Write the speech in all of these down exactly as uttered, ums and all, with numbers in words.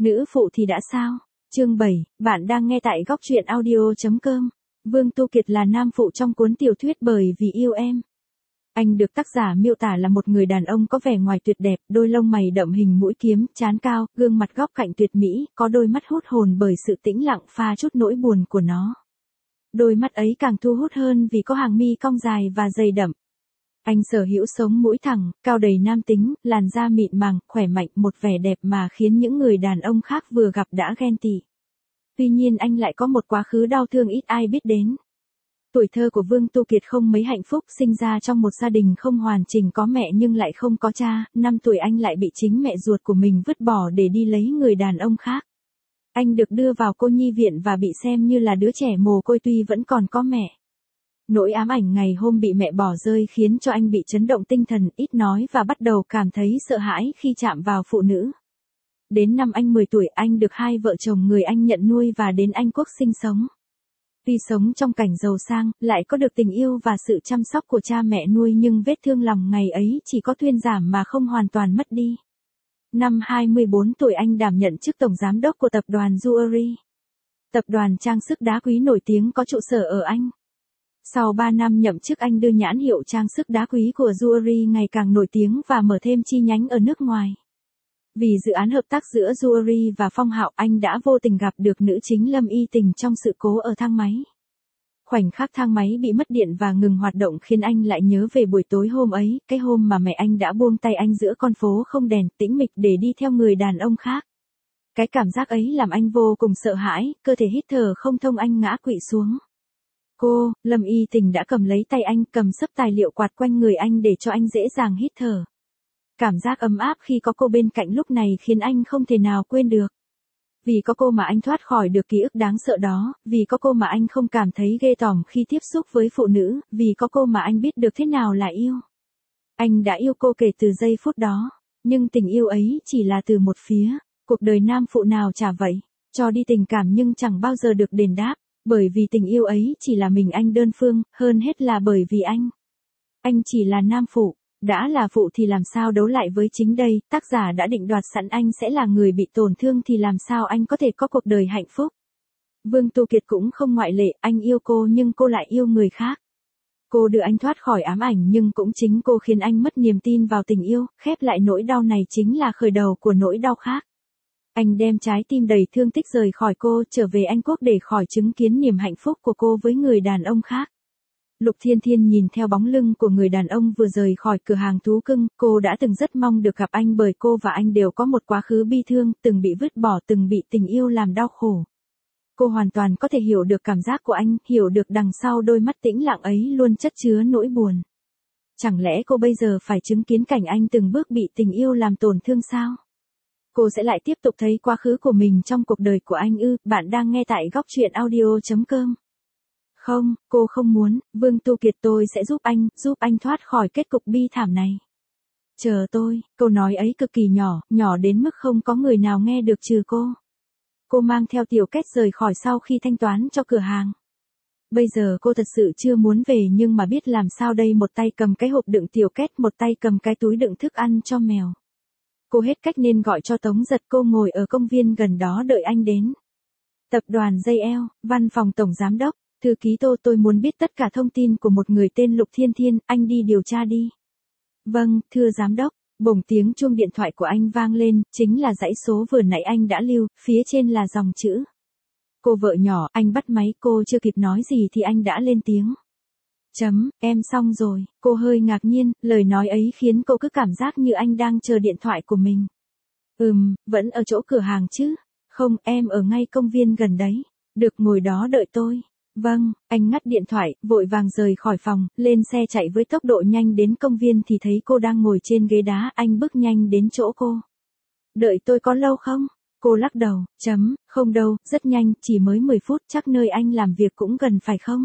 Nữ phụ thì đã sao? Chương bảy, bạn đang nghe tại góc truyện audio chấm com. Vương Tu Kiệt là nam phụ trong cuốn tiểu thuyết Bởi Vì Yêu Em. Anh được tác giả miêu tả là một người đàn ông có vẻ ngoài tuyệt đẹp, đôi lông mày đậm hình mũi kiếm, trán cao, gương mặt góc cạnh tuyệt mỹ, có đôi mắt hút hồn bởi sự tĩnh lặng pha chút nỗi buồn của nó. Đôi mắt ấy càng thu hút hơn vì có hàng mi cong dài và dày đậm. Anh sở hữu sống mũi thẳng, cao đầy nam tính, làn da mịn màng, khỏe mạnh, một vẻ đẹp mà khiến những người đàn ông khác vừa gặp đã ghen tị. Tuy nhiên anh lại có một quá khứ đau thương ít ai biết đến. Tuổi thơ của Vương Tu Kiệt không mấy hạnh phúc, sinh ra trong một gia đình không hoàn chỉnh, có mẹ nhưng lại không có cha. Năm tuổi anh lại bị chính mẹ ruột của mình vứt bỏ để đi lấy người đàn ông khác. Anh được đưa vào cô nhi viện và bị xem như là đứa trẻ mồ côi tuy vẫn còn có mẹ. Nỗi ám ảnh ngày hôm bị mẹ bỏ rơi khiến cho anh bị chấn động tinh thần, ít nói và bắt đầu cảm thấy sợ hãi khi chạm vào phụ nữ. Đến năm anh mười tuổi, anh được hai vợ chồng người Anh nhận nuôi và đến Anh Quốc sinh sống. Tuy sống trong cảnh giàu sang, lại có được tình yêu và sự chăm sóc của cha mẹ nuôi, nhưng vết thương lòng ngày ấy chỉ có thuyên giảm mà không hoàn toàn mất đi. Năm hai mươi bốn tuổi anh đảm nhận chức tổng giám đốc của tập đoàn Jewelry. Tập đoàn trang sức đá quý nổi tiếng có trụ sở ở Anh. Sau ba năm nhậm chức, anh đưa nhãn hiệu trang sức đá quý của Jewelry ngày càng nổi tiếng và mở thêm chi nhánh ở nước ngoài. Vì dự án hợp tác giữa Jewelry và Phong Hạo, anh đã vô tình gặp được nữ chính Lâm Y Tình trong sự cố ở thang máy. Khoảnh khắc thang máy bị mất điện và ngừng hoạt động khiến anh lại nhớ về buổi tối hôm ấy, cái hôm mà mẹ anh đã buông tay anh giữa con phố không đèn, tĩnh mịch để đi theo người đàn ông khác. Cái cảm giác ấy làm anh vô cùng sợ hãi, cơ thể hít thở không thông, anh ngã quỵ xuống. Cô, Lâm Y Tình đã cầm lấy tay anh, cầm sấp tài liệu quạt quanh người anh để cho anh dễ dàng hít thở. Cảm giác ấm áp khi có cô bên cạnh lúc này khiến anh không thể nào quên được. Vì có cô mà anh thoát khỏi được ký ức đáng sợ đó, vì có cô mà anh không cảm thấy ghê tởm khi tiếp xúc với phụ nữ, vì có cô mà anh biết được thế nào là yêu. Anh đã yêu cô kể từ giây phút đó, nhưng tình yêu ấy chỉ là từ một phía, cuộc đời nam phụ nào chả vậy, cho đi tình cảm nhưng chẳng bao giờ được đền đáp, bởi vì tình yêu ấy chỉ là mình anh đơn phương, hơn hết là bởi vì anh. Anh chỉ là nam phụ. Đã là phụ thì làm sao đấu lại với chính đây, tác giả đã định đoạt sẵn anh sẽ là người bị tổn thương thì làm sao anh có thể có cuộc đời hạnh phúc. Vương Tu Kiệt cũng không ngoại lệ, anh yêu cô nhưng cô lại yêu người khác. Cô đưa anh thoát khỏi ám ảnh nhưng cũng chính cô khiến anh mất niềm tin vào tình yêu, khép lại nỗi đau này chính là khởi đầu của nỗi đau khác. Anh đem trái tim đầy thương tích rời khỏi cô, trở về Anh Quốc để khỏi chứng kiến niềm hạnh phúc của cô với người đàn ông khác. Lục Thiên Thiên nhìn theo bóng lưng của người đàn ông vừa rời khỏi cửa hàng thú cưng, cô đã từng rất mong được gặp anh bởi cô và anh đều có một quá khứ bi thương, từng bị vứt bỏ, từng bị tình yêu làm đau khổ. Cô hoàn toàn có thể hiểu được cảm giác của anh, hiểu được đằng sau đôi mắt tĩnh lặng ấy luôn chất chứa nỗi buồn. Chẳng lẽ cô bây giờ phải chứng kiến cảnh anh từng bước bị tình yêu làm tổn thương sao? Cô sẽ lại tiếp tục thấy quá khứ của mình trong cuộc đời của anh ư? Bạn đang nghe tại góc truyện audio chấm com. Không, cô không muốn, Vương Tu Kiệt, tôi sẽ giúp anh, giúp anh thoát khỏi kết cục bi thảm này. Chờ tôi, câu nói ấy cực kỳ nhỏ, nhỏ đến mức không có người nào nghe được trừ cô. Cô mang theo Tiểu Kết rời khỏi sau khi thanh toán cho cửa hàng. Bây giờ cô thật sự chưa muốn về nhưng mà biết làm sao đây, một tay cầm cái hộp đựng Tiểu Kết, một tay cầm cái túi đựng thức ăn cho mèo. Cô hết cách nên gọi cho Tống Giật, cô ngồi ở công viên gần đó đợi anh đến. Tập đoàn gi eo, văn phòng tổng giám đốc. Thư ký Tô, tôi muốn biết tất cả thông tin của một người tên Lục Thiên Thiên, anh đi điều tra đi. Vâng, thưa giám đốc. Bỗng tiếng chuông điện thoại của anh vang lên, chính là dãy số vừa nãy anh đã lưu, phía trên là dòng chữ. Cô vợ nhỏ, anh bắt máy, cô chưa kịp nói gì thì anh đã lên tiếng. Chấm, em xong rồi, cô hơi ngạc nhiên, lời nói ấy khiến cô cứ cảm giác như anh đang chờ điện thoại của mình. Ừm, vẫn ở chỗ cửa hàng chứ? Không, em ở ngay công viên gần đấy. Được, ngồi đó đợi tôi. Vâng, anh ngắt điện thoại, vội vàng rời khỏi phòng, lên xe chạy với tốc độ nhanh đến công viên thì thấy cô đang ngồi trên ghế đá, anh bước nhanh đến chỗ cô. Đợi tôi có lâu không? Cô lắc đầu, chấm, không đâu, rất nhanh, chỉ mới mười phút, chắc nơi anh làm việc cũng gần phải không?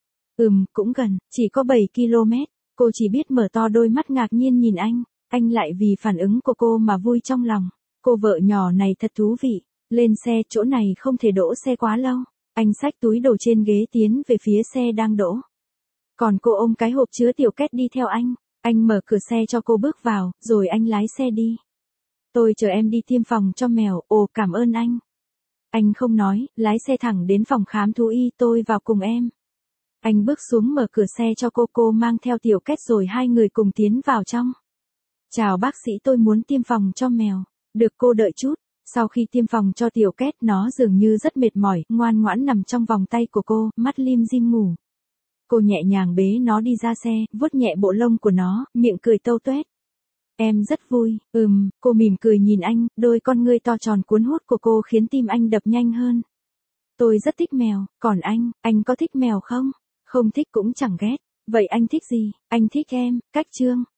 Ừm, cũng gần, chỉ có bảy ki lô mét, cô chỉ biết mở to đôi mắt ngạc nhiên nhìn anh, anh lại vì phản ứng của cô mà vui trong lòng. Cô vợ nhỏ này thật thú vị, lên xe, chỗ này không thể đỗ xe quá lâu. Anh xách túi đồ trên ghế tiến về phía xe đang đỗ. Còn cô ôm cái hộp chứa Tiểu Kết đi theo anh. Anh mở cửa xe cho cô bước vào, rồi anh lái xe đi. Tôi chờ em đi tiêm phòng cho mèo, ồ cảm ơn anh. Anh không nói, lái xe thẳng đến phòng khám thú y, tôi vào cùng em. Anh bước xuống mở cửa xe cho cô, cô mang theo Tiểu Kết rồi hai người cùng tiến vào trong. Chào bác sĩ, tôi muốn tiêm phòng cho mèo. Được, cô đợi chút. Sau khi tiêm phòng cho Tiểu Kết, nó dường như rất mệt mỏi, ngoan ngoãn nằm trong vòng tay của cô, mắt lim dim ngủ. Cô nhẹ nhàng bế nó đi ra xe, vuốt nhẹ bộ lông của nó, miệng cười tâu tuét. Em rất vui, ừm, cô mỉm cười nhìn anh, đôi con ngươi to tròn cuốn hút của cô khiến tim anh đập nhanh hơn. Tôi rất thích mèo, còn anh, anh có thích mèo không? Không thích cũng chẳng ghét. Vậy anh thích gì? Anh thích em, Cách Trương.